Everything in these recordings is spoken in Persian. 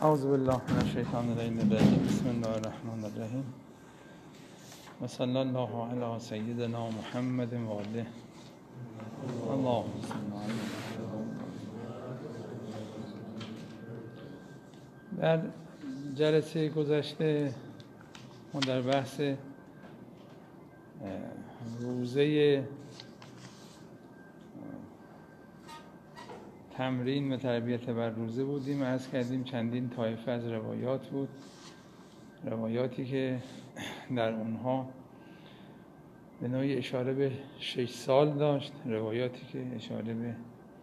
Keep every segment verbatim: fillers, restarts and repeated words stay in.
اعوذ بالله من الشیطان الرجیم. بسم الله الرحمن الرحیم و صلی الله علی سیدنا محمد و آله. اللهم صل علی. در جلسه گذشته ما در بحث روزه تمرین و تربیت بر روزه بودیم. عرض کردیم چندین طایفه از روایات بود، روایاتی که در اونها به نوعی اشاره به شش سال داشت، روایاتی که اشاره به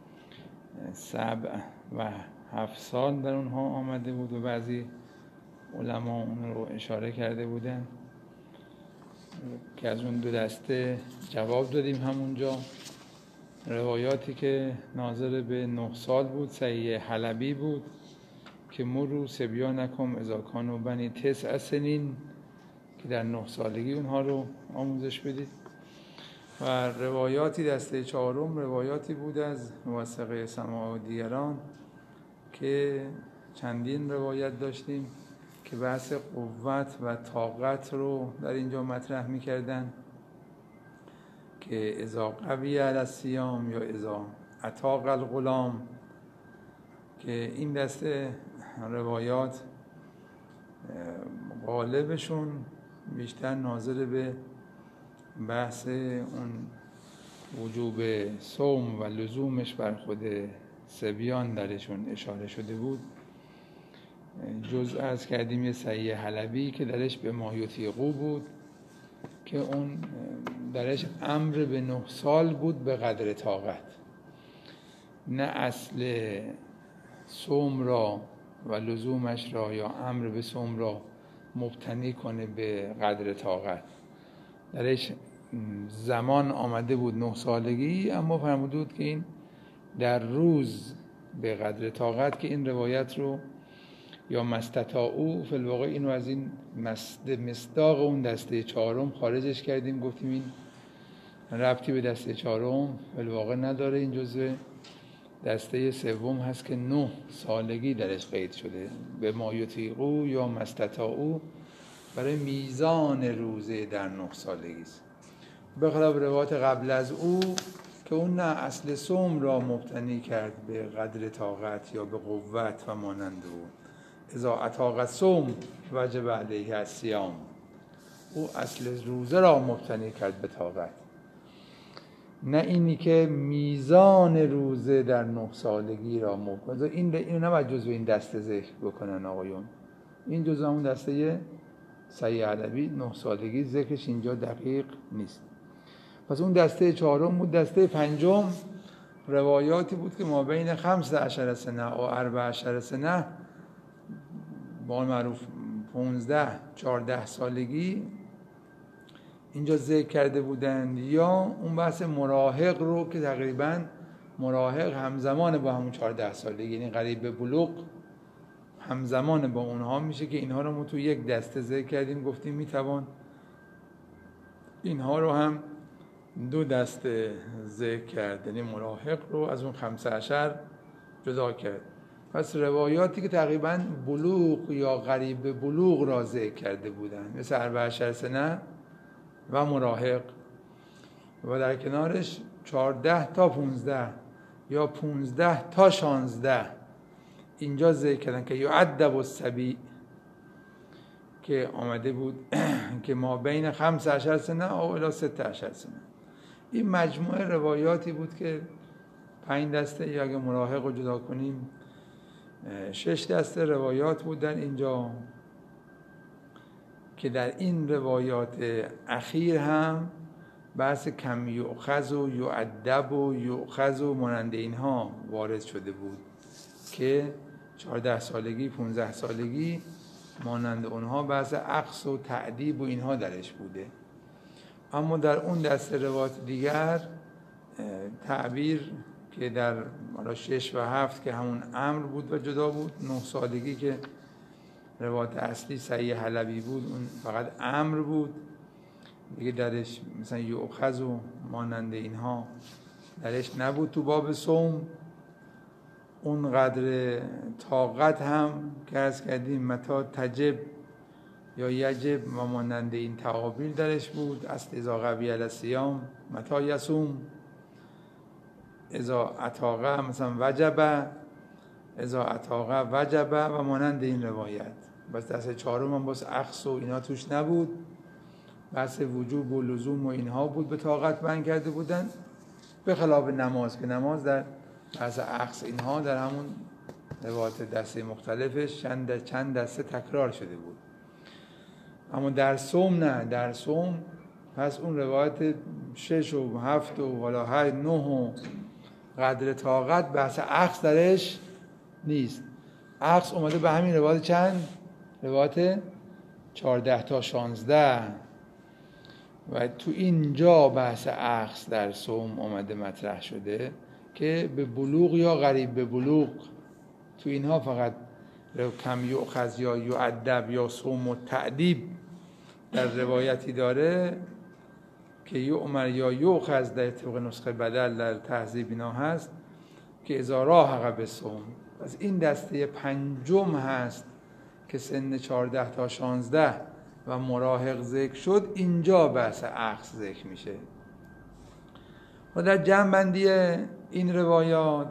سبع و هفت سال در اونها آمده بود و بعضی علما اون رو اشاره کرده بودن که از اون دو دسته جواب دادیم همونجا. روایاتی که ناظر به نه سال بود صحیح حلبی بود که مرو صبیانکم اذا کانوا بنی تسع سنین، که در نه سالگی اونها رو آموزش بدید. و روایاتی دسته چهارم روایاتی بود از موثقه سماع و دیگران که چندین روایت داشتیم که بحث قوت و طاقت رو در اینجا مطرح می‌کردن که اذا قوی علی الصیام یا اذا اطاق الغلام، که این دسته روایات غالبشون بیشتر ناظر به بحث اون وجوب صوم و لزومش بر خود صبیان درشون اشاره شده بود. جز از کردیم یه صحیح حلبی که درش به ما یطیقو بود که اون درش امر به نه سال بود به قدر طاقت، نه اصل صوم را و لزومش را یا امر به صوم را مبتنی کنه به قدر طاقت. درش زمان آمده بود نه سالگی، اما فرموده بود که این در روز به قدر طاقت، که این روایت رو یا مستطاعو فی الواقع اینو از این مصداق اون دسته چهارم خارجش کردیم، گفتیم این ربطی به دسته چهارم فی الواقع نداره، این جزء دسته سوم هست که نه سالگی درش قید شده به ما یطیقو یا مستطاعو برای میزان روزه در نه سالگی است، به خلاف روایات قبل از او که اون نه اصل صوم را مبتنی کرد به قدر طاقت یا به قوت و مانند او. اذا اطاق الصوم وجب علیه الصیام، او اصل روزه را مبتنی کرد به طاقت، نه اینی که میزان روزه در نه سالگی را مبتنی. این اینو نباید جزو این دسته ذکر بکنن آقایون، این جزو اون دسته صحیح حلبی نه سالگی ذکرش اینجا دقیق نیست. پس اون دسته چهارم بود. دسته پنجم روایاتی بود که ما بین خمس عشر سنه و اربع عشر سنه، با معروف پونزده چهارده سالگی اینجا ذکر کرده بودند، یا اون بحث مراهق رو که تقریبا مراهق همزمان با همون چهارده سالگی، یعنی قریب به بلوغ همزمان با اونها میشه، که اینها رو ما تو یک دسته ذکر کردیم، گفتیم میتوان اینها رو هم دو دسته ذکر کرد، یعنی مراهق رو از اون خمسه عشر جدا کرد. پس روایاتی که تقریبا بلوغ یا قریب به بلوغ را ذکر کرده بودند مثل اربع عشر سنه و مراهق، و در کنارش چهارده تا پونزده یا پونزده تا شانزده اینجا ذکر کردن که یعدب الصبی، که آمده بود که ما بین خمس عشر سنه او الی ست عشر سنه. این مجموعه روایاتی بود که پنج دسته، یا اگه مراهق رو جدا کنیم شش دسته روایات بود در اینجا، که در این روایات اخیر هم بحث کم یؤخذ و یؤدب و یؤخذ و مانند اینها وارد شده بود که چهارده سالگی پونزده سالگی مانند اونها بحث اخذ و تعدیب و اینها درش بوده. اما در اون دسته روایات دیگر تعبیر که در شش و هفت که همون امر بود و جدا بود، نه سالگی که روایت اصلی صحیح حلبی بود اون فقط امر بود دیگه، درش مثلا یؤخذ و مانند اینها درش نبود تو باب صوم. اون قدر طاقت هم که عرض کردیم متا تجب یا یجب و مانند این تعابیر درش بود. اصل اذا قوی علی الصیام متا یصوم، اذا اطاقه مثلا وجبه، اذا اطاقه وجبه و مانند این روایت. بس دست چهارم هم باز اخص و اینا توش نبود، بحث وجوب و لزوم و اینها بود به طاقت بند کرده بودن، به خلاف نماز که نماز در بحث اخص اینها در همون روایت دسته مختلفش چند چند دسته تکرار شده بود. اما در صوم نه، در صوم پس اون روایت شش و هفت و حالا هشت نه و قدر طاقت بحث اخص درش نیست. اخص اومده به همین روایت چند؟ روایت چهارده تا شانزده و تو اینجا بحث اخص در صوم اومده مطرح شده که به بلوغ یا قریب به بلوغ، تو اینها فقط کم یؤخذ یا یؤدب یا صوم و تعدیب در روایتی داره که یؤمر یا یؤخذ در طبق نسخه بدل در تهذیب اینا هست که اذا راهق بالصوم. پس این دسته پنجم هست که سن چهارده تا شانزده و مراهق ذکر شد، اینجا بحث اخذ ذکر میشه. و در جمع بندی این روایات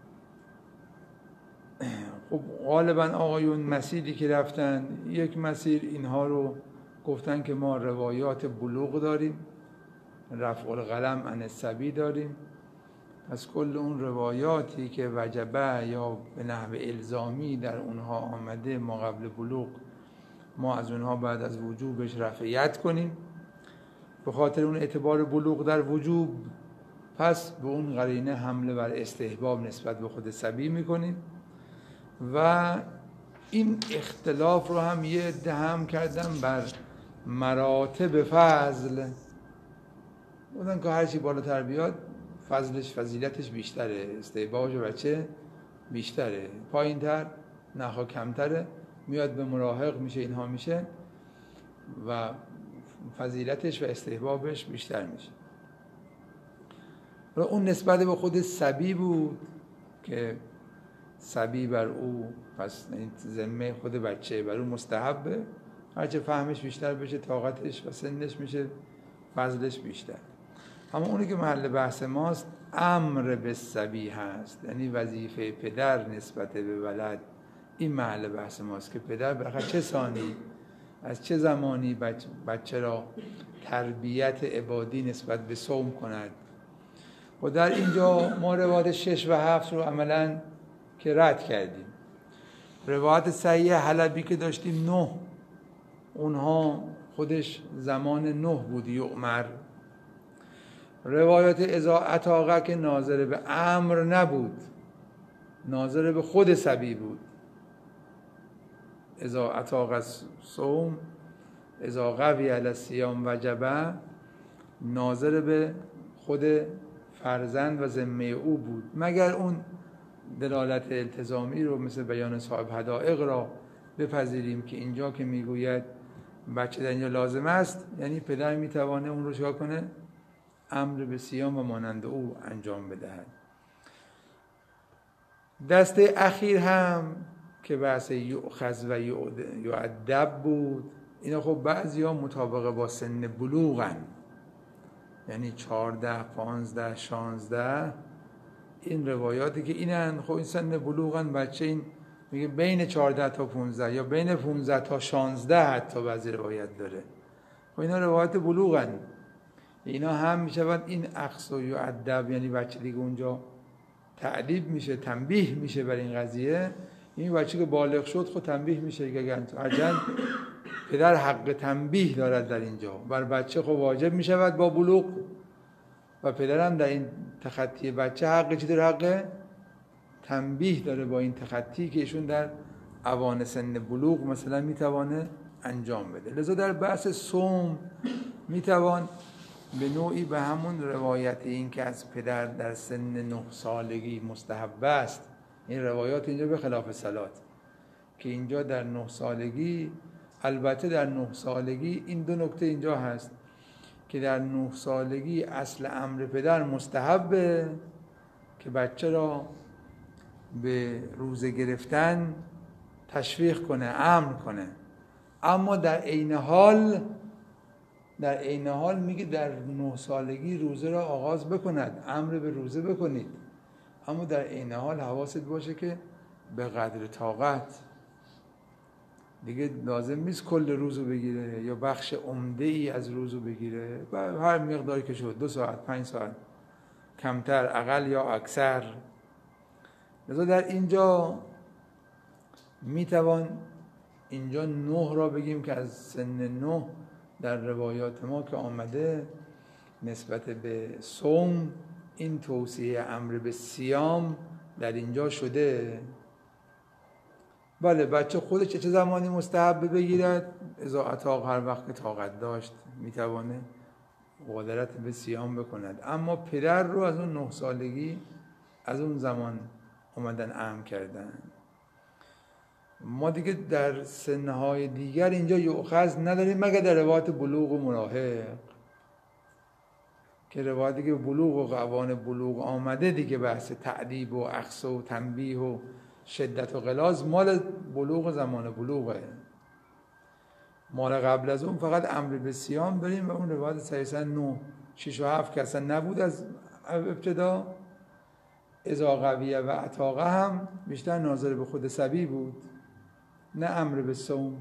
خب غالبا آقایون مسیری که رفتن، یک مسیر اینها رو گفتن که ما روایات بلوغ داریم، رفع القلم عن الصبی داریم، پس کل اون روایاتی که وجبه یا به نحو الزامی در اونها آمده ما قبل بلوغ، ما از اونها بعد از وجوبش رفعیت کنیم به خاطر اون اعتبار بلوغ در وجوب، پس به اون قرینه حمله بر استحباب نسبت به خود صبی میکنیم. و این اختلاف رو هم یه عده هم کردن بر مراتب فضل، بودن که هرچی بالاتر بیاد فضلش فضیلتش بیشتره، استحبابش بچه بیشتره، پایین تر نخوا کمتره، میاد به مراهق میشه اینها میشه و فضیلتش و استحبابش بیشتر میشه. و اون نسبت به خود صبی بود که صبی بر او پس ذمه خود بچه بر او مستحبه، هرچه فهمش بیشتر بشه طاقتش و سنش میشه فضلش بیشتر. اما اونی که محل بحث ماست امر به صبی هست، یعنی وظیفه پدر نسبت به ولد. این محل بحث ماست که پدر بالاخره چه ثانی از چه زمانی بچه, بچه را تربیت عبادی نسبت به صوم کند. و در اینجا ما روایت شش و هفت رو عملاً که رد کردیم. روایت صحیح حلبی که داشتیم نه، اونها خودش زمان نه بود یؤمر. روایت اذا اطاقه که ناظر به امر نبود، ناظر به خود صبی بود. اذا اطاقه صوم اذا قوی علی الصیام وجبه ناظر به خود فرزند و ذمه او بود، مگر اون دلالت التزامی رو مثل بیان صاحب حدائق را بپذیریم که اینجا که میگوید بچه در اینجا لازم است، یعنی پدر میتوانه اون رو چیکار کنه؟ امر به صیام و مانند او انجام بدهد. دسته اخیر هم که بحث یؤخذ و یؤدب بود، اینا خب بعضی ها مطابق با سن بلوغن، یعنی چهارده، پانزده، شانزده، این روایاتی که اینن خب این سن بلوغن، بچه این میگه بین چهارده تا پانزده یا بین پانزده تا شانزده حتی بعضی روایت داره. خب اینا روایت بلوغن، اینا هم میشود این اخص و یؤدب، یعنی بچه دیگه اونجا تعدیب میشه، تنبیه میشه بر این قضیه. این بچه که بالغ شد خود تنبیه میشه که هرچند پدر حق تنبیه دارد در اینجا بر بچه، خب واجب میشود با بلوغ و پدر هم در این تخطی بچه حق چی داره؟ حق تنبیه داره با این تخطی که ایشون در اوان سن بلوغ مثلا میتوانه انجام بده. لذا در بحث صوم میتوان به نوعی به همون روایت این که از پدر در سن نه سالگی مستحب است، این روایات اینجا به خلاف صلات که اینجا در نه سالگی، البته در نه سالگی این دو نکته اینجا هست که در نه سالگی اصل امر پدر مستحبه که بچه را به روزه گرفتن تشویق کنه، امر کنه، اما در عین حال در عین حال میگه در نه سالگی روزه را آغاز بکند، امر به روزه بکنید، اما در عین حال حواست باشه که به قدر طاقت. دیگه لازم نیست کل روزو بگیره یا بخش عمده ای از روزو بگیره، هر مقداری که شد، دو ساعت، پنج ساعت، کمتر، اقل یا اکثر. لذا در اینجا میتوان اینجا نه را بگیم که از سن نه در روایات ما که آمده نسبت به صوم این توصیه امر به صیام در اینجا شده. بله، بچه خودش چه زمانی مستحب بگیرد؟ اذا اطاق، هر وقت که طاقت داشت میتوانه قدرت به صیام بکند، اما پدر رو از اون نه سالگی از اون زمان اومدن امر کردن. ما دیگه در سنهای دیگر اینجا یؤخذ نداریم مگر در روایت بلوغ و مراهق، که روایتی که بلوغ و قوان بلوغ آمده دیگه بحث تعدیب و اخذ و تنبیه و شدت و غلاظ مال بلوغ و زمان بلوغه. مال قبل از اون فقط امر به صیام داریم و اون روایت صحیحاً نه شش و هفت که اصلا نبود از ابتدا. اذا قویه و اطاقه هم بیشتر ناظر به خود صبی بود، نه امر به صوم.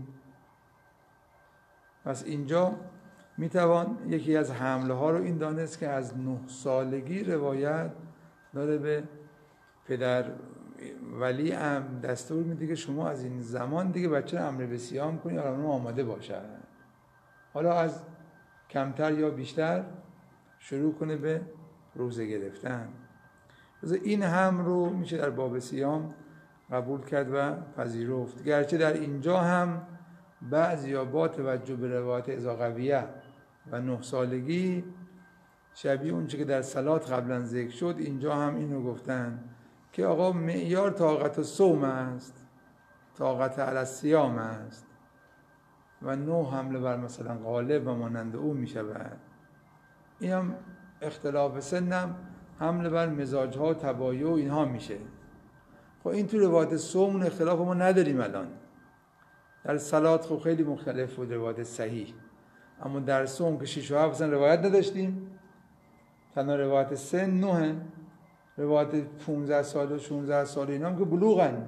پس اینجا میتوان یکی از حمله ها رو این دانست که از نه سالگی روایت داره به پدر ولی ام دستور میده که شما از این زمان دیگه بچه امر به صیام کنی، حالا آماده باشه، حالا از کمتر یا بیشتر شروع کنه به روزه گرفتن. این هم رو میشه در باب صیام قبول کرد و پذیرفت، گرچه در اینجا هم بعضیا با توجه به روایت اذا قویه و نه سالگی شبیه اون چه که در صلات قبلا ذکر شد اینجا هم اینو گفتن که آقا معیار طاقت صوم است، طاقت علی الصیام است و نه حمله بر مثلا غالب و مانند او میشود. این هم اختلاف سنم حمله بر مزاجها و تبایع و اینها میشه. خب این تو روایت صوم اختلاف ما نداریم الان. در صلات خب خیلی مختلف بود روایت صحیح، اما در صوم که شش و هفت روایت نداشتیم، تنها روایت سن نه، روایت پانزده سال و شانزده سال اینا هم که بلوغن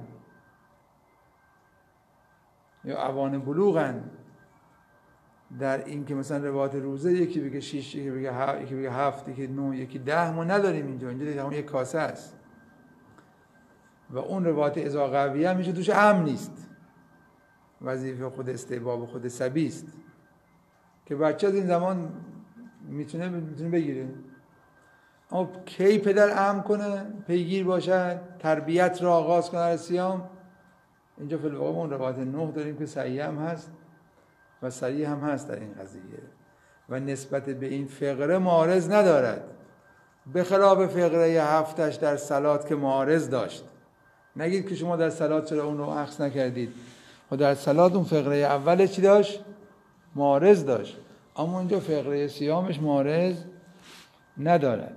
یا اوان بلوغن. در این که مثلا روایت روزه یکی بگه شش، یکی بگه هفت، یکی بگه هفت، یکی نه، یکی ده، ما نداریم اینجا. اینجا دیگه همون یک کاسه است و اون روایت اذا قویه میشه توش امن نیست، وظیفه خود استحباب خود صبی است که بچه از این زمان میتونه میتونه بگیره. اما کی پدر امر کنه، پیگیر باشد، تربیت را آغاز کنه از صیام، اینجا فی الواقع اون روایت نه داریم که صحیح هم هست و صحیح هم هست در این قضیه و نسبت به این فقره معارض ندارد، به خلاف فقره هفتش در صلات که معارض داشت. نگید که شما در صلات چرا اون رو اخذ نکردید، و در صلات اون فقره اول چی داشت؟ معارض داشت، اما اونجا فقره صیامش معارض ندارد.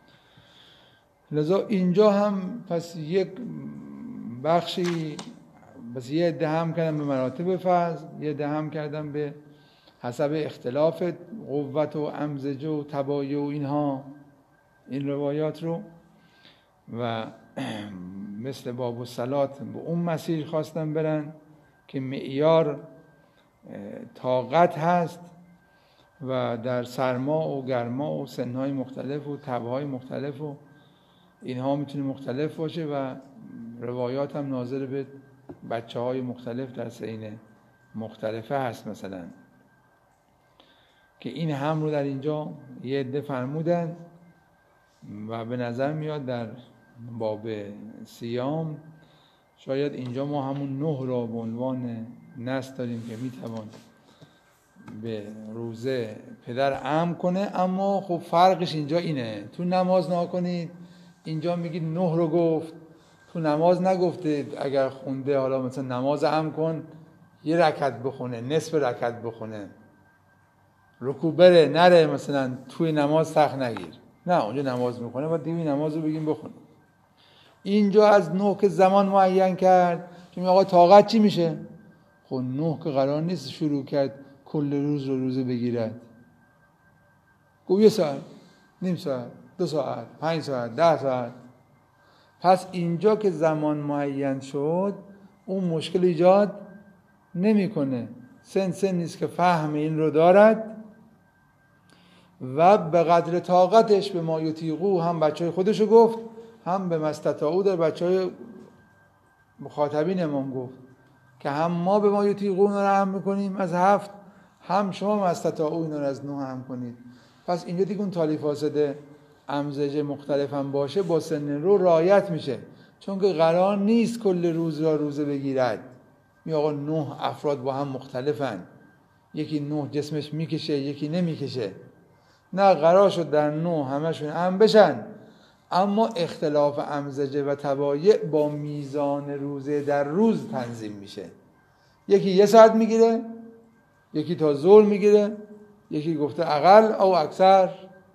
لذا اینجا هم پس یک بخشی بس یه عده هم کردن به مراتب فضل، یه عده هم کردن به حسب اختلاف قوت و امزجه و تبایع و اینها این روایات رو، و مثل باب الصلات به اون مسیر خواستن برن که معیار طاقت هست و در سرما و گرما و سنهای مختلف و تبهای مختلف و اینها میتونه مختلف باشه و روایات هم ناظر به بچه های مختلف در سین مختلفه هست مثلا، که این هم رو در اینجا یه عده فرمودن و به نظر میاد در باب صیام شاید اینجا ما همون نه را به عنوان نص داریم که میتوان به روزه پدر امر کنه، اما خب فرقش اینجا اینه، تو نماز نکنید اینجا میگید نه رو گفت، تو نماز نگفته اگر خونده حالا مثلا نماز امر کن یه رکعت بخونه، نصف رکعت بخونه، رکوع بره نره، مثلا توی نماز سخت نگیر، نه اونجا نماز میکنه و دیوی نماز رو بگیم بخونه. اینجا از نه که زمان معین کرد که آقا طاقت چی میشه؟ خب نه که قرار نیست شروع کرد کل روز رو روزه بگیرد. گفت یه ساعت، نیم ساعت، دو ساعت، پنج ساعت، ده ساعت. پس اینجا که زمان معین شد اون مشکل ایجاد نمیکنه. سن سن نیست که فهم این رو دارد و به قدر طاقتش به ما یطیقو هم بچه های خودشو گفت، هم به مستطاعو در بچه های مخاطبین امام گفت که هم ما به ما یطیقو اینا رو هم میکنیم از هفت، هم شما مستطاعو اینا رو از نه هم کنید. پس اینجا دیگه اون تالی فاسد امزجه مختلف هم باشه با سن رو رعایت میشه، چون که قرار نیست کل روز را روزه بگیرد. می آقا نه افراد با هم مختلفن، یکی نه جسمش میکشه یکی نمیکشه، نه قرار شد در نه همشون هم بشن، اما اختلاف امزجه و تبایع با میزان روزه در روز تنظیم میشه. یکی یه ساعت میگیره، یکی تا ظهر میگیره، یکی گفته اقل او اکثر،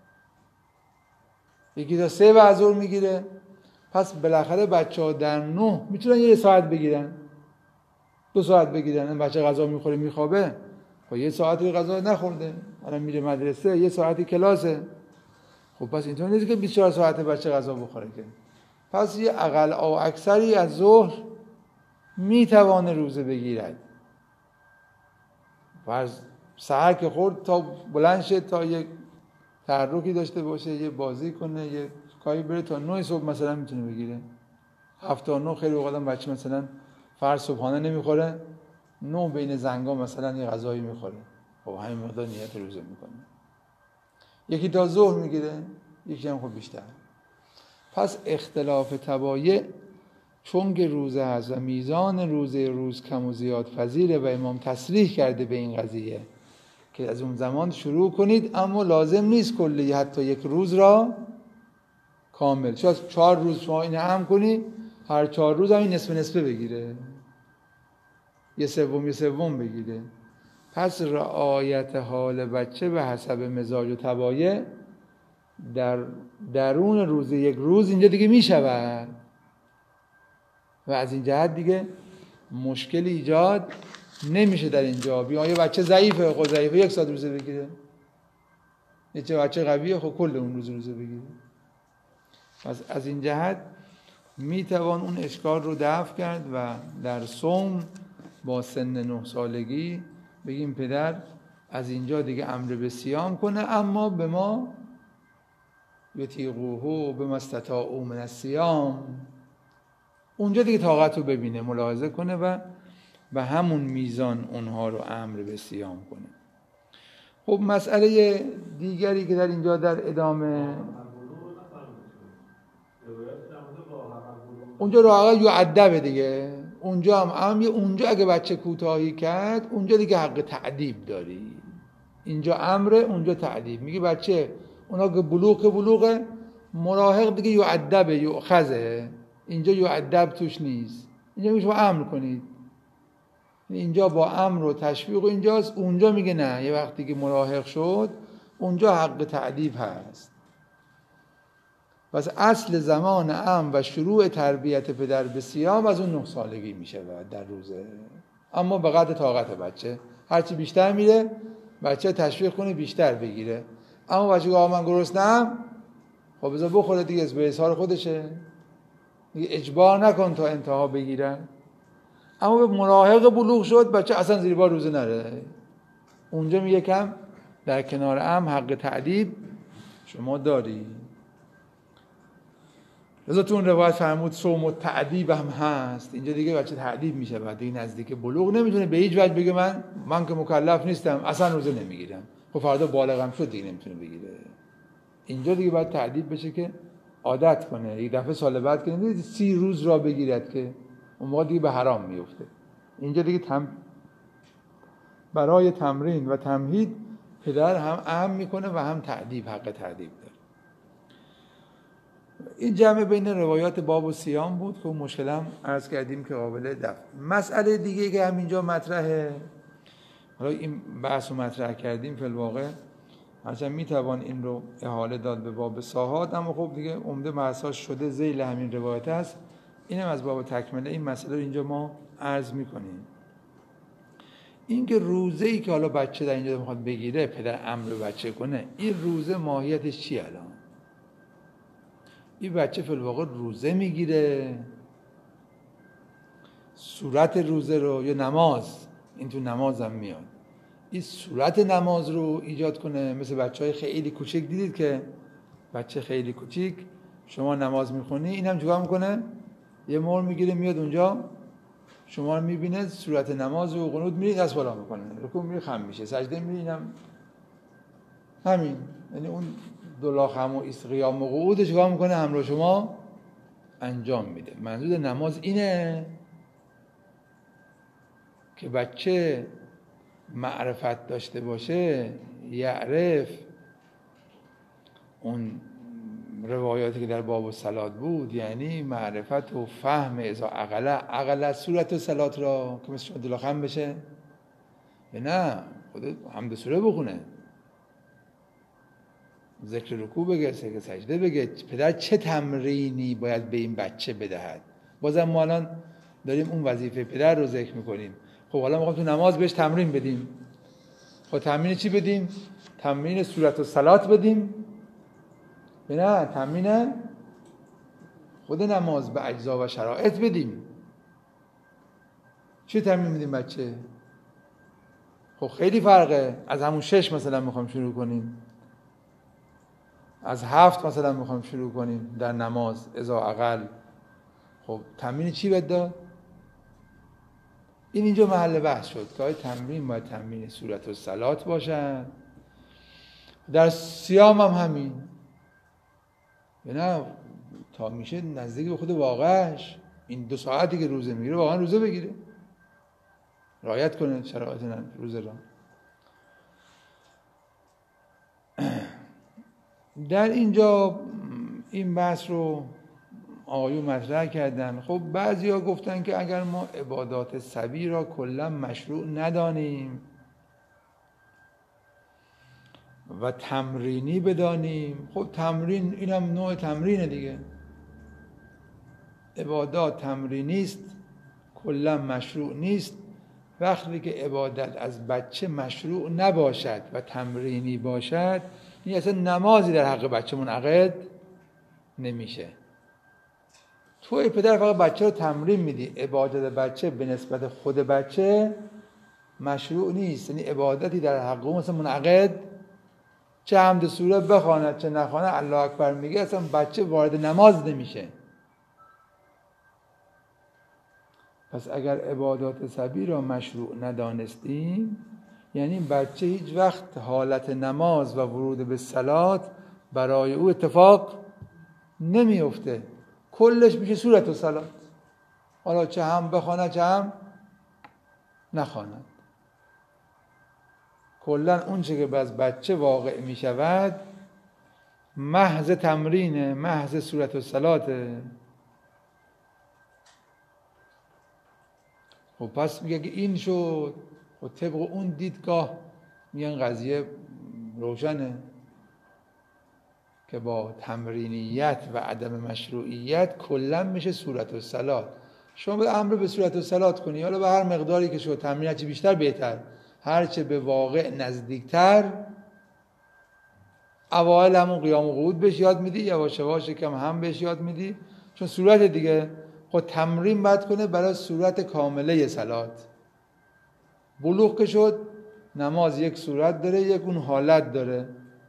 یکی تا سه بعد ظهر میگیره. پس بالاخره بچه ها در نه میتونن یه ساعت بگیرن، دو ساعت بگیرن. بچه غذا میخوره میخوابه، خب یه ساعتی غذا نخورده الان میره مدرسه، یه ساعتی کلاسه، خب پس اینطور نیست که بیست و چهار ساعت بچه غذا بخوره که. پس یه اقل او اکثری از ظهر میتوانه روزه بگیرد. فرض سحر که خورد تا بلند شه، تا یک تحرکی داشته باشه، یه بازی کنه، یه کاری بره، تا نه صبح مثلا میتونه بگیره. هفت تا نه خیلی اوقات بچه مثلا فرض صبحانه نمیخوره، نه بین زنگا مثلا یه غذایی میخوره، خب همین مقدار نیت روزه میکنه. یکی تا ظهر میگیره، یکی هم خب بیشتر. پس اختلاف تبایع چون که روزه هست و میزان روزه روز کم و زیاد پذیره و امام تصریح کرده به این قضیه که از اون زمان شروع کنید، اما لازم نیست کلی حتی یک روز را کامل. شاید چهار روز شما این هم کنی، هر چهار روز هم این نصف نصفه بگیره، یه سوم یه سوم بگیره. پس رعایت حال بچه به حسب مزاج و تبایع در درون روز یک روز اینجا دیگه میشود و از این جهت دیگه مشکل ایجاد نمیشه در اینجا. بیا یه بچه ضعیفه، خود ضعیفه یک ساعت روزه بگیره، یه بچه قویه خب کل اون روز روزه بگیره. پس از این جهت میتوان اون اشکال رو دفع کرد و در صوم با سن نه سالگی بگیم پدر از اینجا دیگه امر به صیام کنه، اما به ما یطیقوه به ما استطاعوا من الصیام، اونجا دیگه طاقت رو ببینه، ملاحظه کنه و به همون میزان اونها رو امر به صیام کنه. خب مسئله دیگری که در اینجا در ادامه اونجا راهقه یعدبه دیگه، اونجا هم, هم اونجا اگه بچه کوتاهی کرد اونجا دیگه حق تعدیب داری. اینجا امره، اونجا تعدیب. میگه بچه اونا که بلوغ بلوغه، مراهق دیگه یعدبه یؤخذه، اینجا یعدب توش نیست، اینجا میشه امر کنید. اینجا با امر و تشویق و اینجاست، اونجا میگه نه، یه وقتی که مراهق شد اونجا حق تعدیب هست. پس اصل زمان امر و شروع تربیت پدر به صیام از اون نه سالگی میشه در روزه، اما به قدر طاقت بچه. هرچی بیشتر میره بچه تشویق کنه بیشتر بگیره، اما بچه که آقا من گرسنه‌ام، خب بذار بخوره دیگه، به اظهار خودشه دیگه، اجبار نکن تا انتها بگیرن. اما به مراهق بلوغ شد بچه اصلا زیر بار روزه نره، اونجا میگه کم در کنار امر حق تعدیب شما داری. لذا تو اون روایت فرمود صوم و تعدیب هم هست، اینجا دیگه بچه تعدیب میشه، بعد دیگه نزدیک بلوغ نمیتونه به هیچ وجه بگه من من که مکلف نیستم اصلا روزه نمیگیرم، خب فردا بالغم شد دیگه نمیتونه بگیره. اینجا دیگه باید تعدیب بشه که عادت کنه، یک دفعه سال بعد که نمیدید سی روز را بگیرد که اون موقع دیگه به حرام میفته. اینجا دیگه تم... برای تمرین و تمهید پدر هم اهم میکنه و هم تعدیب، حق تعدیب داره. این جمع بین روایات باب و صیام بود که مشکل هم عرض کردیم که قابل دفع. مسئله دیگه که همینجا مطرحه، حالا این بحث رو مطرح کردیم، فی الواقع هرچند میتوان این رو احاله داد به باب ساحات، اما خب دیگه عمده بحثاش شده ذیل همین روایت است. اینم از باب تکمله این مسئله رو اینجا ما عرض میکنیم. این که روزه‌ای که حالا بچه در اینجا میخواد بگیره، پدر امر بچه کنه، این روزه ماهیتش چی الان؟ این بچه فی الواقع روزه میگیره، صورت روزه رو، یا نماز، این تو نماز هم میاد، این صورت نماز رو ایجاد کنه. مثل بچه های خیلی کوچک دیدید که بچه خیلی کوچیک شما نماز میخونی، این هم چیکار میکنه؟ یه مهر میگیره میاد اونجا، شما رو میبینه صورت نماز و قنوت میرید دست بالا میکنه، رکوع میری خم میشه، سجده میری، اینم همین. یعنی اون دولا خم و قیام و قعود چیکار میکنه؟ همراه شما انجام میده. منظور نماز اینه که بچه معرفت داشته باشه، یعرف اون روایاتی که در باب الصلات بود، یعنی معرفت و فهم اذا عقل عقل صورت الصلات را که مثل شما دلخم بشه، یا نه خود حمد سوره بخونه، ذکر رکوع بگه، ذکر سجده بگه. پدر چه تمرینی باید به این بچه بدهد؟ بازم ما الان داریم اون وظیفه پدر رو ذکر میکنیم. خب حالا میخوام تو نماز بهش تمرین بدیم. خب تمرین چی بدیم؟ تمرین صورت الصلات بدیم؟ نه، تمرین خود نماز به اجزا و شرایط بدیم. چه تمرین میدیم بچه؟ خب خیلی فرقه. از همون شش مثلا میخوام شروع کنیم، از هفت مثلا میخوام شروع کنیم در نماز اذا اقل. خب تمرین چی باید داد؟ این اینجا محل بحث شد که آیا تمرین باید تمرین صورت الصلات باشن؟ در صیام هم همین، یا نه تا میشه نزدیک به خود واقعش، این دو ساعتی که روزه میگیره واقعا روزه بگیره، رعایت کنه شرایط روزه را. در اینجا این بحث رو آقایون مطرح کردن. خب بعضیا گفتن که اگر ما عبادات صبی را کلا مشروع ندانیم و تمرینی بدانیم، خب تمرین اینم نوع تمرینه دیگه، عبادات تمرینی است، کلا مشروع نیست. وقتی که عبادت از بچه مشروع نباشد و تمرینی باشد، این اصلا نمازی در حق بچه منعقد نمیشه. تو ای پدر فقط بچه رو تمرین میدی، عبادت بچه به نسبت خود بچه مشروع نیست. یعنی عبادتی در حق اون مثلا منعقد، چه حمد سوره بخواند چه نخواند، الله اکبر میگه، اصلا بچه وارد نماز نمیشه. پس اگر عبادات صبی را مشروع ندانستیم، یعنی بچه هیچ وقت حالت نماز و ورود به صلات برای او اتفاق نمیفته، کلش میشه صورت الصلات، حالا چه هم بخواند چه هم نخواند. کلا اون چه که از بچه واقع میشود محض تمرینه، محض صورت الصلاته. خب پس میگه که این شد، خب طبق اون دیدگاه میگن قضیه روشنه که با تمرینیت و عدم مشروعیت کلا میشه صورت الصلات. شما به امر به صورت الصلات کنی، حالا به هر مقداری که شد تمرین چه بیشتر بهتر، هر چه به واقع نزدیکتر. اوایل همون قیام و قعود بهش یاد میدی، یواش یواش کم هم بهش یاد میدی، چون صورت دیگه. خب تمرین باید کنه برای صورت کامله صلات. بلوغ که شد، نماز یک صورت داره، یک اون حالت داره.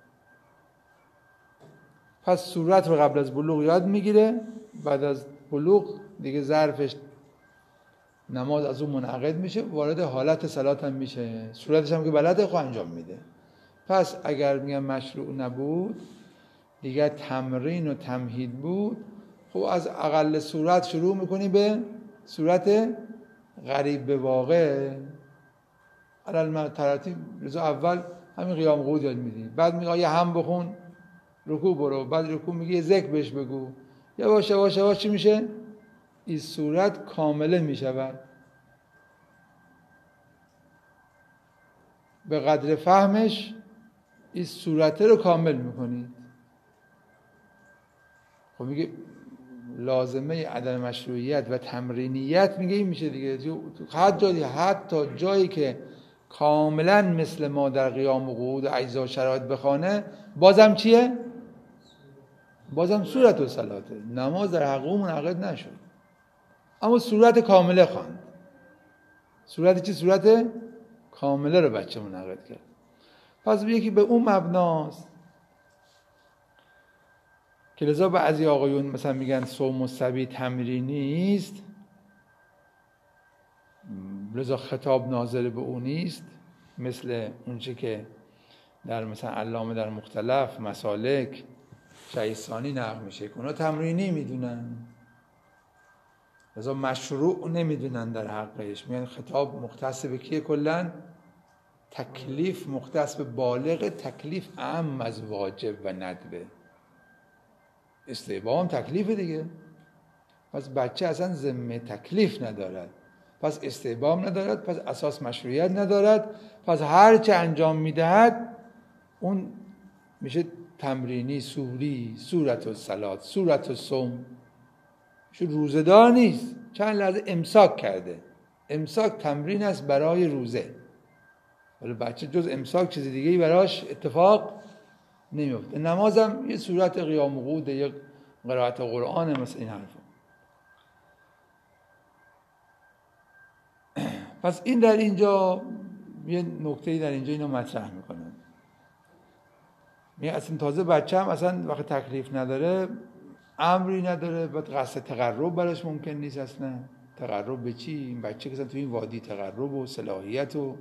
پس صورت رو قبل از بلوغ یاد میگیره، بعد از بلوغ دیگه ظرفش نماز از اون منعقد میشه، وارد حالت صلات هم میشه، صورتش هم که بلده خود انجام میده. پس اگر میگم مشروع نبود، دیگه تمرین و تمهید بود، خب از اقل صورت شروع میکنی به صورت قریب به واقع. علل ترتیب رضا اول همین قیام قعود یاد میدی، بعد میگه یه هم بخون، رکوع برو، بعد رکوع میگه یه ذکر بهش بگو، یواش یواش یواش چی میشه؟ این صورت کامله میشود. به قدر فهمش این صورت رو کامل میکنید. خب میگه لازمه عدم مشروعیت و تمرینیت میگه این میشه دیگه. حتی جایی حتی جایی که کاملا مثل ما در قیام و قعود و اجزا و شرایط بخونه، بازم چیه؟ بازم صورت و صلاته. نماز در حق او منعقد نشد، اما صورت کامله خواند. صورت چی؟ صورت کامله رو بچه منعقد کرد. پس یکی به اون مبناست که لذا بعضی آقایون مثلا میگن صوم الصبی تمرینی است، لذا خطاب ناظر به اون نیست، مثل اونچه که در مثلا علامه در مختلف مسالک شایستانی نقل میشه که اونا تمرینی میدونن، لذا مشروع نمیدونن در حقش. میگن خطاب مختص به کیه؟ کلن تکلیف مختص به بالغ، تکلیف اعم از واجب و ندبه. استحباب هم تکلیف دیگه. پس بچه اصلا ذمه تکلیف ندارد، پس استحباب ندارد، پس اساس مشروعیت ندارد، پس هر چه انجام میدهد اون میشه تمرینی، سوری، صورت الصلات، صورت الصوم. شو روزدار نیست، چند لحظه امساک کرده. امساک تمرین است برای روزه، ولی بچه جز امساک چیز دیگه ای براش اتفاق نمیفته. نمازم یه صورت قیام و قعود، یه قرائت قرآن، مثل این حرفا. پس این در اینجا یه نکته‌ای در اینجا اینو مطرح میکنن. میگه اصلا تازه بچه هم اصلا وقت تکلیف نداره، امری نداره، بعد قصد تقرب براش ممکن نیست اصلا. تقرب به چی؟ این بچه که اصلا تو این وادی تقرب و صلاحیت و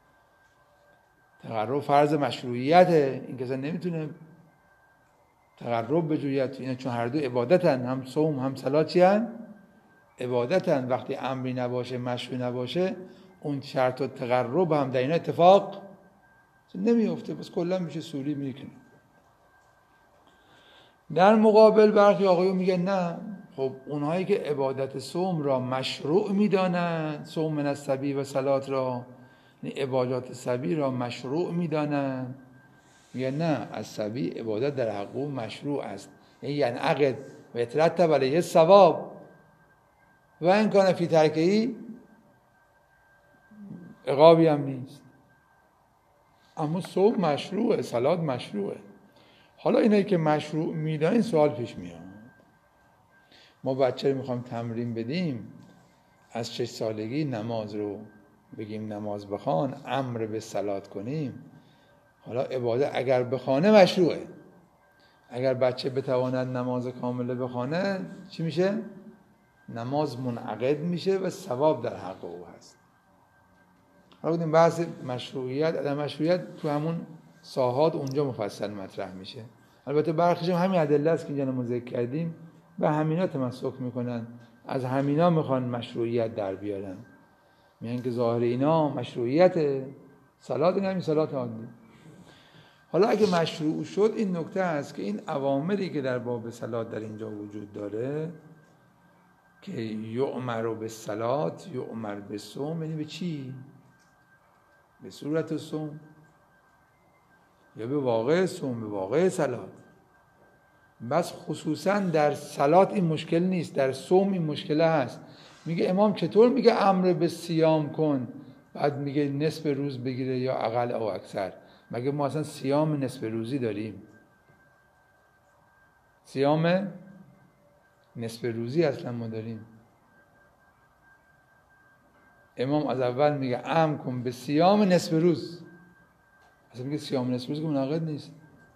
تقرب فرض مشروعیته، این که اصلا نمیتونه تقرب بجوید. اینا چون هر دو عبادتن، هم صوم هم صلات چی هن؟ عبادتن. وقتی امری نباشه، مشروع نباشه، اون شرط و تقرب هم در اینا اتفاق نمیفته، بس کلا میشه سوری میکنه. در مقابل برخی آقایون میگن نه، خب اونهایی که عبادت صوم را مشروع میدانند، صوم من الصبی و صلات را، یعنی عبادات صبی را مشروع میدانند، میگن نه، الصبی عبادت در حق او مشروع است، یعنی ینعقد و یترتب علیه الثواب و ان کان فی ترکه عقابی هم نیست. اما صوم مشروعه، صلات مشروعه. حالا اینایی که مشروع میدن، این سوال پیش میاد، ما بچه رو میخوایم تمرین بدیم، از شش سالگی نماز رو بگیم نماز بخوان، امر به صلات کنیم. حالا عبادت اگر بخوانه مشروعه، اگر بچه بتواند نماز کامله بخوانه چی میشه؟ نماز منعقد میشه و ثواب در حق او هست. حالا بودیم بحث مشروعیت عدم مشروعیت تو همون ساحات اونجا مفصل مطرح میشه. البته برخیش همین ادله است که اینجا ما ذکر کردیم، به همینا تمسک میکنن، از همینا میخوان مشروعیت در بیارن، میگن که ظاهر اینا مشروعیت صلات، این همین صلات عادی. حالا اگه مشروع شد، این نکته است که این اوامری که در باب صلات در اینجا وجود داره که یؤمر بالصلات، یؤمر بالصوم، یعنی به چی؟ به صورت صوم یا به واقع صوم، به واقع صلات. بس خصوصا در صلات این مشکل نیست، در صوم این مشکل هست. میگه امام چطور میگه امر به صیام کن، بعد میگه نصف روز بگیره یا اقل او اکثر؟ مگه ما اصلا صیام نصف روزی داریم؟ صیام نصف روزی اصلا ما داریم؟ امام از اول میگه امر کن به صیام نصف روز، اصلا میگه صیام نصف روز که منعقد نیست.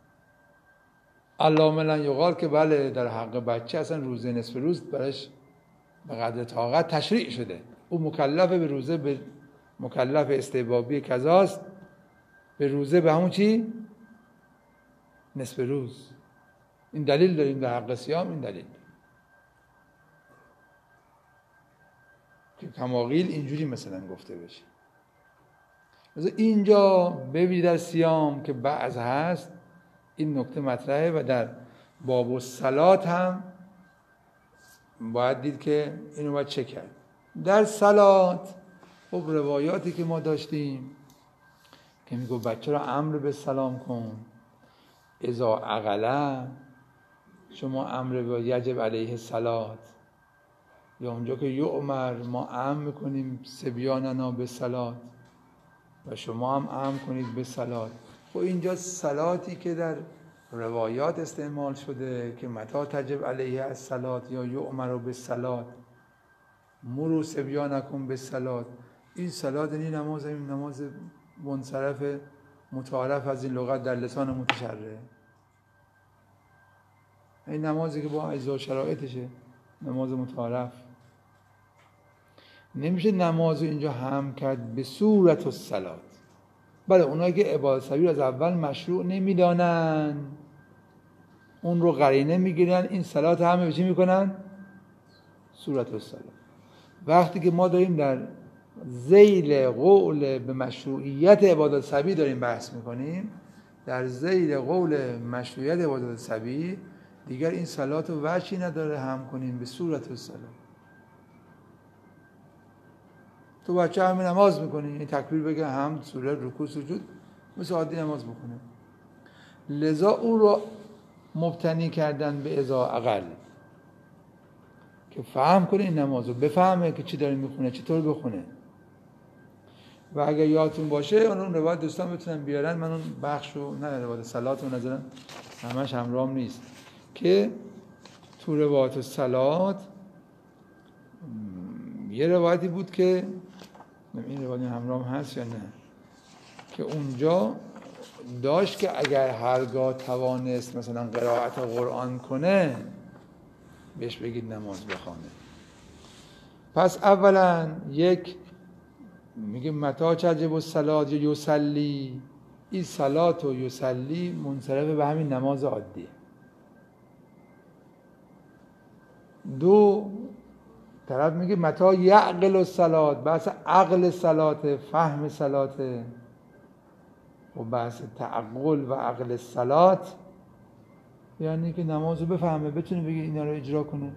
علامه لن یقال که بله در حق بچه اصلا روزه نصف روز برش به قدر طاقت تشریع شده، او مکلف به روزه، به مکلف استحبابی کذاست، به روزه به همون چی؟ نصف روز. این دلیل داریم در حق صیام، این دلیل که کماقیل اینجوری مثلا گفته بشه. مثلا اینجا ببینید در صیام که بعض هست این نکته مطرحه و در باب الصلات هم باید دید که اینو باید چه کرد. در صلات خب روایاتی که ما داشتیم که میگه بچه را امر به سلام کن. اذا عقله شما امر به یجب علیه الصلات، یا اونجا که یؤمر ما امر میکنیم صبیاننا به صلات و شما هم امر کنید به صلات. خب اینجا صلاتی که در روایات استعمال شده که متى تجب علیه الصلات یا یؤمر به صلات، مروا صبیانکم به صلات، این صلات این نماز این نماز منصرف متعارف از این لغت در لسان متشرع، این نمازی که با اجزا و شرایطشه، نماز متعارف. نمیشه نماز اینجا هم کرد به صورت الصلات. بله اونایی که عبادت سبیل از اول مشروع نمیدانن اون رو قرینه میگیرن، این صلات همه به چی میکنن؟ صورت الصلات. وقتی که ما داریم در ذیل قول به مشروعیت عبادت سبیل داریم بحث میکنیم، در ذیل قول مشروعیت عبادت سبیل دیگر این صلات رو وجهی نداره هم کنیم به صورت الصلات. تو بچه همین نماز میکنی، این تکبیر بگه هم سوره رکوع سجود مثل عادی نماز بکنه، لذا اون رو مبتنی کردن به اذا اقل که فهم کنه این نماز رو، بفهمه که چی داره میخونه چطور بخونه. و اگر یادتون باشه اون روایت دوستان بتونن بیارن، من اون بخش رو نه روایت صلات رو نظرم همش همراهم نیست، که تو روایت صلات یه روایتی بود که این روایت همراهم هست یا نه، که اونجا داشت که اگر هرگاه توانست مثلا قرائت قرآن کنه بهش بگید نماز بخونه. پس اولا یک میگه متى تجب الصلات یا یصلی، این صلات و یصلی منصرف به همین نماز عادیه. دو طرف میگه متى یعقل الصلات، بحث عقل صلات، فهم صلات و بحث تعقل و عقل صلات، یعنی که نماز رو بفهمه بتونه بگه اینا رو اجرا کنه.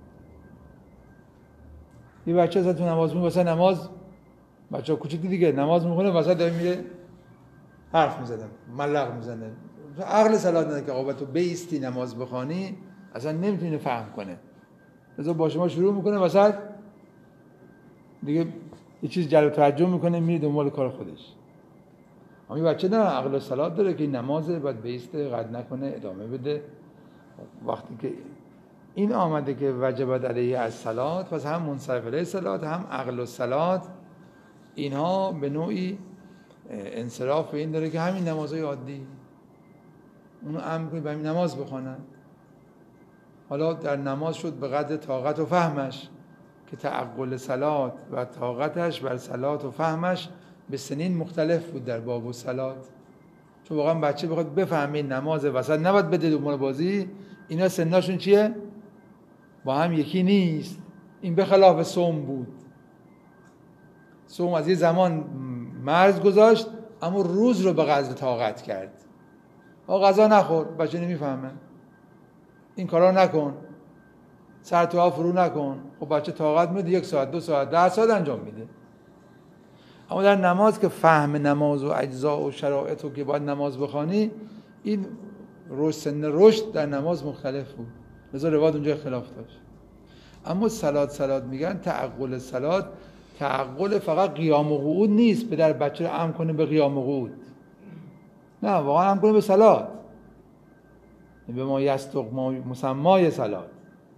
یه بچه اصلا تو نماز میگه واسه نماز، بچه ها کوچیک دیگه نماز میخونه واسه داره میره حرف میزنه ملق میزنه، عقل صلات نداره که آقا تو بیستی نماز بخوانی اصلا نمیتونه فهم کنه، لذا با شما شروع میکنه واسه دیگه یه چیز جلب توجه میکنه میره دنبال کار خودش. اما این بچه نه عقل صلات داره که این نمازه باید بیسته قد نکنه ادامه بده. وقتی که این آمده که وجبت علیه الصلات، پس هم منصرف علیه الصلات هم عقل الصلات اینها به نوعی انصراف به این داره که همین نمازهای عادی اونو امر کنید به همین نماز بخونن. حالا در نماز شد به قدر طاقت و فهمش که تعقل صلات و طاقتش بر صلات و فهمش به سنین مختلف بود در باب و صلات، چون واقعا بچه بخواد بفهمه نماز وسط نباید بده دنبال بازی، اینا سناشون چیه؟ با هم یکی نیست. این به خلاف صوم بود، صوم از یه زمان مرز گذاشت اما روز رو به قدر طاقت کرد. آقا غذا نخور، بچه نمیفهمه، این کارا نکن، سر تو فرو نکن، خب بچه طاقت میده یک ساعت دو ساعت ده ساعت انجام میده. اما در نماز که فهم نماز و اجزا و شرایط رو که باید نماز بخوانی، این رشد سن رشد در نماز مختلف بود، لذا روایت اونجا اختلاف داشت. اما صلات صلات میگن تعقل صلات، تعقل فقط قیام و قعود نیست، به در بچه رو امر کنه به قیام و قعود، نه واقعا امر کنه به صلات، به ما یستق ما مسمای صلات،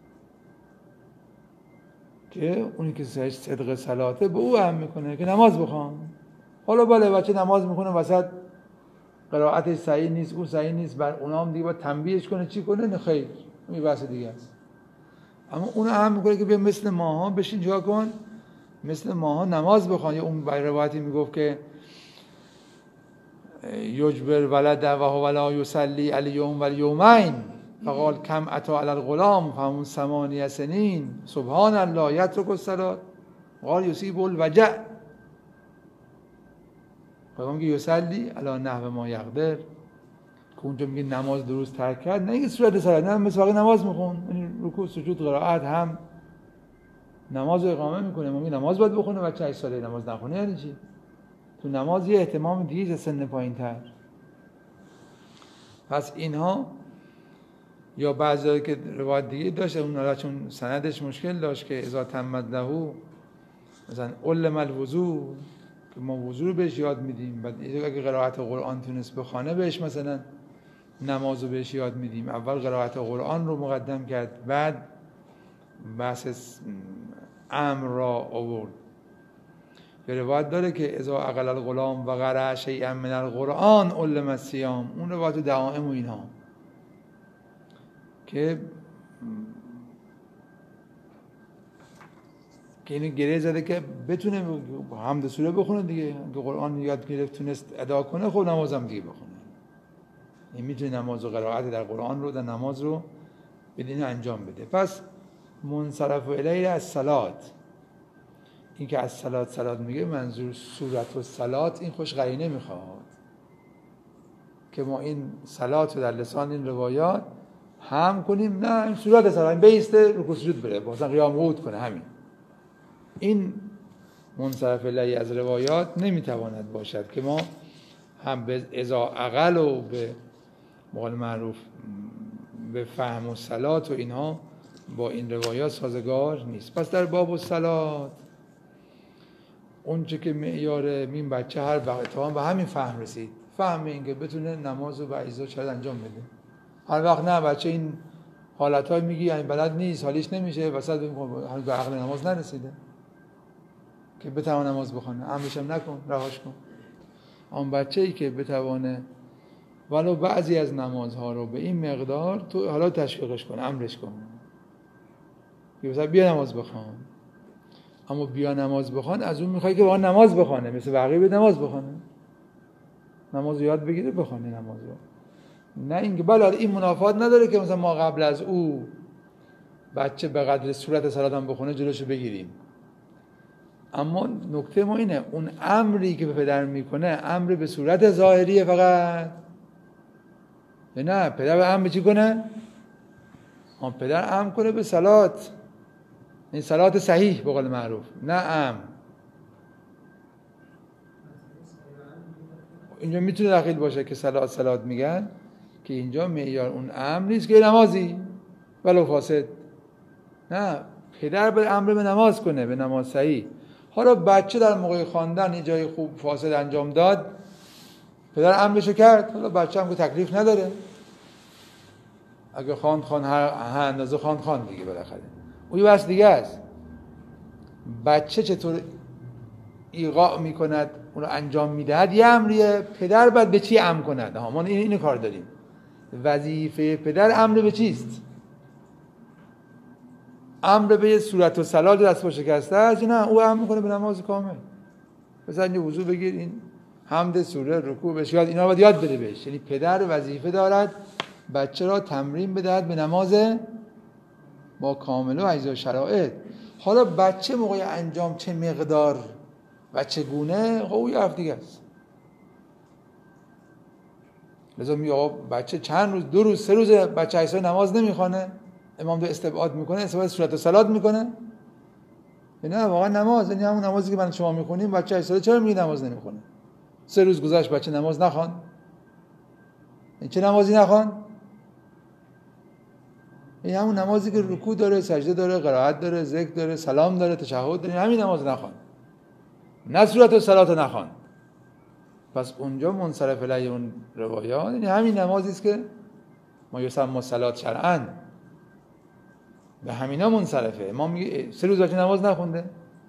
که اونی که صدق صلاته به او امر میکنه که نماز بخوان. حالا بله بچه نماز میکنه وسط قرائتش صحیح نیست، او صحیح نیست، بر اونا هم دیگه باید تنبیهش کنه چی کنه، نه خیر، این بحث دیگه است. اما اون امر میکنه که بیا مثل ماها بشین جا کن، مثل ماها نماز بخوان. یا اون روایتی میگفت که یجبر ولد و هو لا یصلی الیوم و الیومین فقال کم اتا علی الغلام فهمون ثمانیه سنین سبحان الله یترک الصلات قال یصیب الوجع، پیغمبر میگه یصلی علی نحو ما یقدر، که اونجا میگه نماز درست ترک کرد، نه اینکه صورت صلات، نه مثل واقعا نماز میخون، یعنی رکوع سجود قرائت هم نماز رو اقامه میکنه. ما میگه نماز باید بخونه، بچه هشت ساله نماز نخونه یعنی چی؟ تو نماز یه اهتمام دیگه سن پایین تر. پس اینها یا بعضی که روایت دیگه داشته اون را چون سندش مشکل داشت که اذا تمت له مثلا علم الوضو که ما وضو رو بهش یاد میدیم، بعد اگه قرائت قرآن تونست بخونه بهش مثلا نماز رو بهش یاد میدیم. اول قرائت قرآن رو مقدم کرد، بعد بحث امر را آورد. به روایت داره که اذا اقل الغلام و قرأ شیئا من القرآن علم الصیام، اون روایت دعائم و اینها که که اینو گره زده که بتونه حمد سوره بخونه دیگه. که قرآن یاد گرفت تونست ادا کنه، خب نمازم دیگه بخونه. این میتونه نماز و قرائت در قرآن رو در نماز رو بدین انجام بده. پس منصرف الیه از صلات، این که از صلات صلات میگه منظور صورت و صلات، این خوش قرینه میخواد که ما این صلات رو در لسان این روایات هم کنیم. نه این صورت صلات بیسته رکوع سجود بره، مثلا قیام قعود کنه. همین این منصرف الیه از روایات نمیتواند باشد که ما هم به اذا اقل و به مقال معروف به فهم و صلات و اینها با این روایات سازگار نیست. پس در باب الصلات اون چه که معیار این بچه هر وقت تمام به همین فهم رسید، فهم این که بتونه نماز و بعضا چرا انجام بده. هر وقت نه بچه این حالتهای میگی این بلد نیست، حالیش نمیشه، وسط هنوز به عقل نماز نرسیده که بتوان نماز بخونه. امرش هم نکن، رهاش کن. اون بچه‌ای که بتوانه ولو بعضی از نمازها رو به این مقدار تو حالا تشویقش کن، امرش کن، مثلا بیا نماز بخوان. اما بیا نماز بخوان از اون میخوای که واقعا نماز بخونه، مثل بقیه به نماز بخونه، نماز یاد بگیره بخونه نماز رو. نه اینکه بله این منافات نداره که مثلا ما قبل از او بچه به قدر صورت صلات هم بخونه جلوشو بگیریم. اما نکته ما اینه اون امری که به پدر میکنه امر به صورت ظاهریه فقط. نه پدر به امر چی کنه؟ هم پدر امر کنه به صلات، این صلات صحیح به قول معروف، نه امر. اینجا میتونه داخل باشه که صلات صلات میگن که اینجا معیار اون امر نیست که نمازی ولو فاسد. نه پدر به امر به نماز کنه، به نماز صحیح. حالا بچه در موقع خواندن یه جای خوب فاسد انجام داد، پدر امرشو کرد، حالا بچه هم که تکلیف نداره، اگه خواند خواند هر اندازه خواند خواند دیگه بالاخره اون یه بحث دیگه است. بچه چطور ایقاع میکند اون رو انجام میدهد یه امریه، پدر باید به چی امر کند. ها ما این اینو کار داریم. وظیفه پدر امر به چیست؟ امر به صورت و صلات دست پا شکسته است؟ نه او امر میکنه به نماز کامل. مثلا یه وضو بگیر، این حمد سوره رکوع بهش یاد، اینا رو باید یاد بده بهش. یعنی پدر وظیفه دارد بچه را تمرین بدهد به نماز با کامل و اجزا شرایط. حالا بچه موقع انجام چه مقدار و چگونه، خب اون یه حرف دیگه است. لذا میگه آقا بچه چند روز، دو روز، سه روز بچه عیسی نماز نمیخونه، امام دو استبعاد میکنه، استبعاد صورت و صلات میکنه. نه واقعا نماز یعنی همون نمازی که من شما میخونیم. بچه عیسی چرا میگه نماز نمیخونه؟ سه روز گذشت بچه نماز نخوان. این چه نمازی نخوان؟ این همون نمازی که رکوع داره، سجده داره، قرائت داره، ذکر داره، سلام داره، تشهد داره، همین نماز نخوان. نه صورت و صلات نخوان. پس اونجا منصرف الیه اون روایات یعنی همین نمازی است که ما یسمى صلات شرعاً، به همینا منصرفه. ما میگه سه روز بچه نماز نخونده.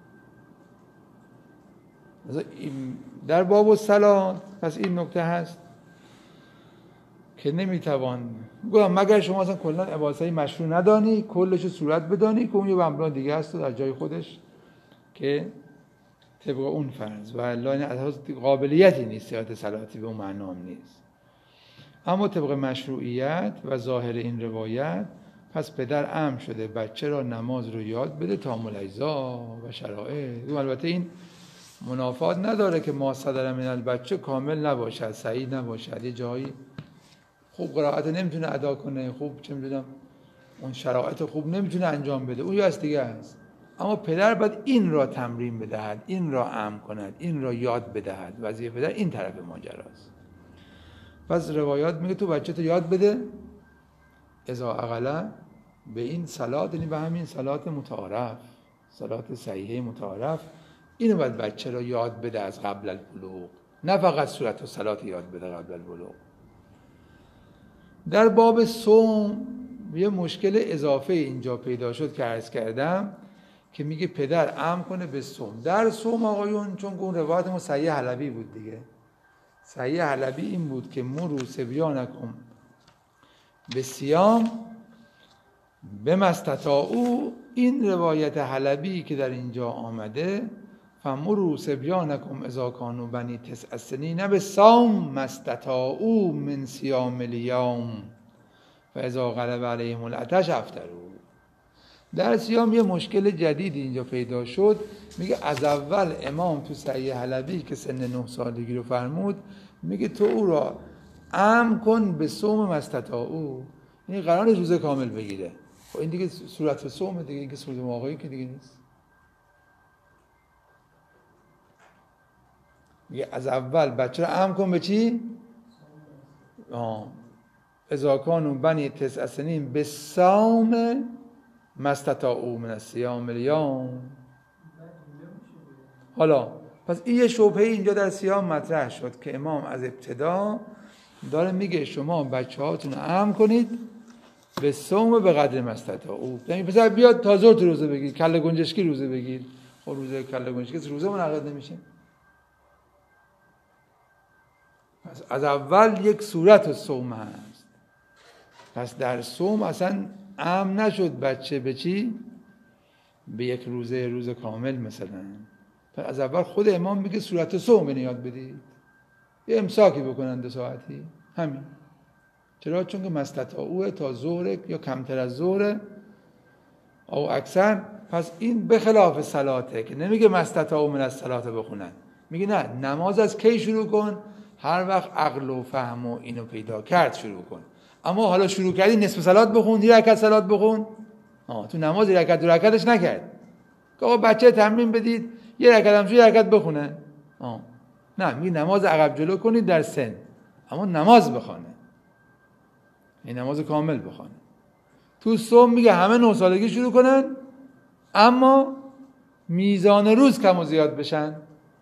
در باب الصلات پس این نکته هست که نمیتوان گفتم مگر شما اصلا کلا عبادتای مشروع ندانی، کلش صورت بدانی که اون یه مبنا دیگه است در جای خودش که طبق اون فرض و الا این اساس قابلیتی نیست صحت صلاتی به اون معنا نیست. اما طبق مشروعیت و ظاهر این روایت پس پدر امر شده بچه را نماز رو یاد بده تا اجزا و شرایط. البته این منافات نداره که ما صدر من البچه کامل نباشد، صحیح نباشد، یه جایی خوب قرائت نمیتونه ادا کنه، خوب چه میدونم اون شرایط خوب نمیتونه انجام بده، اون یه از دیگه است. اما پدر باید این را تمرین بدهد، این را امر کند، این را یاد بدهد. وظیفه پدر این طرف ماجراست. پس روایات میگه تو بچه تو یاد بده اذا اقلا به این صلات، یعنی به همین صلات متعارف، صلات صحیحه متعارف، اینو باید بچه را یاد بده از قبل البلوغ، نه فقط صورت و صلات یاد بده قبل البلوغ. در باب صوم یه مشکل اضافه اینجا پیدا شد که عرض کردم که میگه پدر امر کنه به صوم. در صوم آقایون، چون اون روایت ما صحیح حلبی بود دیگه، صحیح حلبی این بود که مروا صبیانکم به صیام بما استطاعوا. این روایت حلبی که در اینجا آمده فمروا صبیانکم اذا کانوا بنی تسع سنین بالصوم ما استطاعوا من صیام الیوم فاذا غلب علیهم العطش افطروا. در صیام یه مشکل جدید اینجا پیدا شد. میگه از اول امام تو صحیح حلبی که سن نه سالگی رو فرمود، میگه تو او را امر کن به صوم ما استطاعوا، یعنی قرار روزه کامل بگیره. خب این دیگه صورت صوم دیگه، این که صورت واقعی که دیگه نیست. میگه از اول بچه رو امر کن به چی؟ آه اذا کانوا بنی تسع سنین بالصوم ما استطاعوا من الصیام الیوم. حالا پس این یه شبهه اینجا در صیام مطرح شد که امام از ابتدا داره میگه شما بچه هاتون امر کنید به صوم به قدر ما استطاعوا. یعنی پسر بیاد تا ظهر تو روزه بگیر، کله گنجشکی روزه بگیر. خب روزه کله گنجشکی روزه منعقد نمیشه. پس از اول یک صورت صوم هست. پس در صوم اصلا امر نشد بچه به چی؟ به یک روزه روز کامل مثلا. پس از اول خود امام میگه صورت صوم یاد بدید، یه امساکی بکنن دو ساعتی، همین. چرا؟ چون که مستطاعوه تا ظهر یا کمتر از ظهر او اکثر. پس این به خلاف صلاته که نمیگه مستطاعو من الصلاه بخونن، میگه نه، نماز از کی شروع کن؟ هر وقت عقل و فهم و اینو پیدا کرد شروع کن. اما حالا شروع کردی نصف صلات بخون، یه رکعت صلات بخون. آه تو نماز یه رکعت دو رکعتش نکرد که آقا بچه تمرین بدید یه رکعت هم یه رکعت بخونه. آه نه، میگه نماز عقب جلو کنید در سن، اما نماز بخونه، این نماز کامل بخونه. تو صوم میگه همه نه سالگی شروع کنن، اما میزان روز کم و زیاد بشن.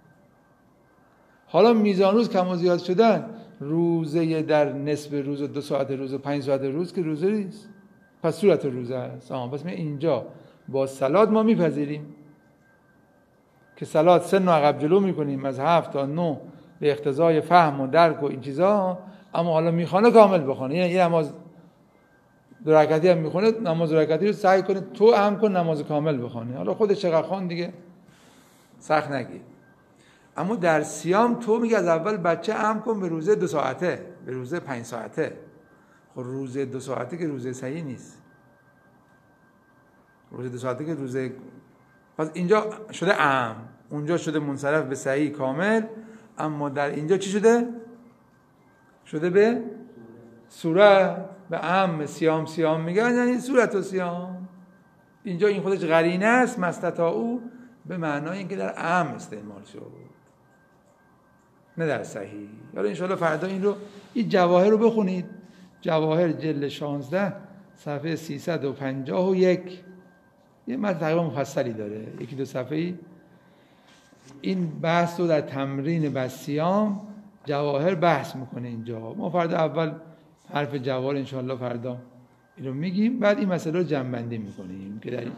حالا میزان روز کم و زیاد شدن، روزه در نصف روز، دو ساعت روز، پنج ساعت روز که روزه نیست، پس صورت روزه است. آه پس می اینجا با صلات ما میپذیریم که صلات سن و عقب جلو میکنیم از هفت تا نه به اقتضای فهم و درک و این چیزا، اما حالا میخوانه کامل بخونه. یعنی یه نماز دو رکعتی هم میخونه، نماز دو رکعتی رو سعی کنه تو هم کن نماز کامل بخونه. حالا خودش چقدر خوان دیگه سخت نگیر. اما در صیام تو میگه از اول بچه امر کن به روزه دو ساعته، به روزه پنج ساعته. خب روزه دو ساعته که روزه صحیح نیست، روزه دو ساعته که روزه. پس اینجا شده ام، اونجا شده منصرف به صحیح کامل، اما در اینجا چی شده؟ شده به صورت، به ام. صیام صیام میگن یعنی صورت و صیام. اینجا این خودش قرینه است، مستطاعو به معنای اینکه در ام استعمال شد، نه در صحیح. حالا انشاءالله فردا این رو، این جواهر رو بخونید. جواهر جلد شانزده صفحه سیصد و پنجاه و یک، یه متن تقریبا مفصلی داره، یکی دو صفحه‌ای. این بحث رو در تمرین بسیام جواهر بحث میکنه اینجا. ما فردا اول حرف جواهر انشاءالله فردا این رو میگیم، بعد این مسئله رو جمع‌بندی میکنیم که در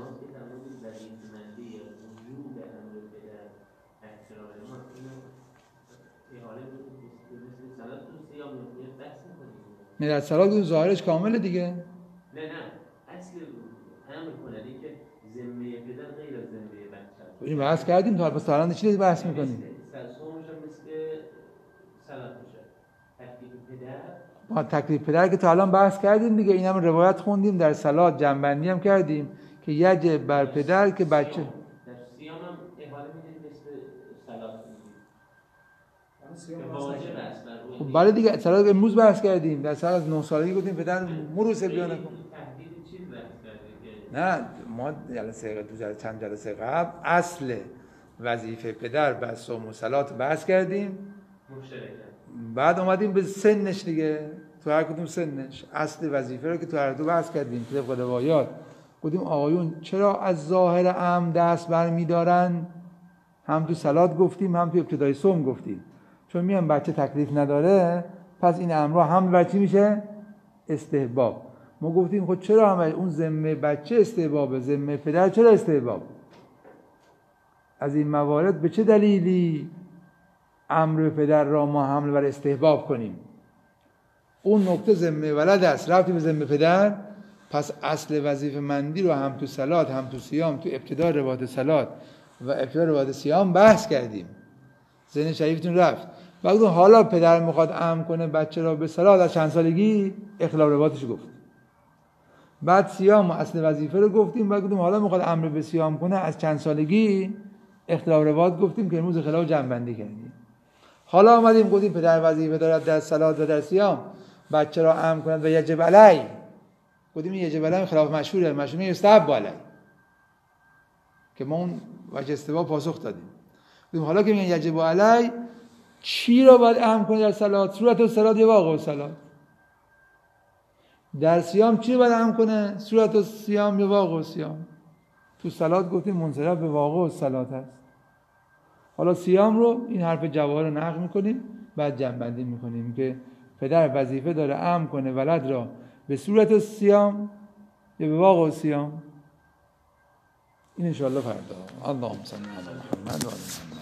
نه در صلات ظاهرش کامله دیگه. نه نه اصل هم میکنن این که ذمه پدر غیر از ذمه بچه. این بحث کردیم تا پس الان چی بحث میکنیم؟ صومش هم مثل صلات میشه. تکلیف پدر با تکلیف پدر که تا الان بحث کردیم دیگه، این هم روایت خوندیم در صلات، جنبندی هم کردیم که یجب بر پدر که بچه در صیام هم احاله میدید مثل صلات میدید. واجب است. خب بله دیگه، صلات امروز بحث کردیم در سال از نه سالگی گفتیم پدر مرو صبیانکم. نه ما جلسه دو جلسه چند جلسه قبل اصل وظیفه پدر بس صوم و صلات بحث کردیم، مشترکاً. بعد اومدیم به سنش دیگه، تو هر کدوم سنش اصل وظیفه رو که تو هر دو بحث کردیم طبق روایات. گفتیم آقایون چرا از ظاهر امر دست برمی‌دارن؟ هم تو صلات گفتیم هم تو ابتدای صوم گفتیم، چون میان بچه تکلیف نداره پس این امر هم بر چی میشه؟ استحباب. ما گفتیم خود چرا هم اون ذمه بچه استحبابه، ذمه پدر چرا استحباب؟ از این موارد به چه دلیلی امر پدر را ما حمل بر استحباب کنیم؟ اون نکته ذمه ولد است، ربطی به ذمه پدر. پس اصل وظیفه مندی رو هم تو صلات هم تو صیام تو ابتدا روایت صلات و ابتدا روایت صیام بحث کردیم. ذهن شریفتون رفت. بعد حالا پدر میخواد امر کنه بچه را به صلات از چند سالگی، اخلاف روایتش گفت. بعد صیام اصل وظیفه رو گفتیم، بعد گفتیم حالا میخواد امر به صیام کنه از چند سالگی، اختلاف روایت گفتیم که امروز خلاف جمع کردیم. حالا آمدیم گفتیم پدر وظیفه دارد در صلات و در صیام بچه را امر کند و یجب علی. گفتیم یجب علی خلاف مشهوره، مشهور یستحب علی، که ما اون وجه استحباب پاسخ دادیم. گفتیم حالا که میگن یجب علی، چی را باید امر کنه در صلات؟ صورت الصلات یا واقع الصلات. در صیام چی رو باید امر کنه؟ صورت الصیام یا واقع الصیام. تو صلات گفتیم منصرف به واقع الصلات هست. حالا صیام رو این حرف جواهر رو نقل میکنیم، بعد جمع بندی میکنیم که پدر وظیفه داره امر کنه ولد را به صورت الصیام یا به واقع الصیام. این ان شاء الله فردا. اللهم صل علی محمد و آل محمد.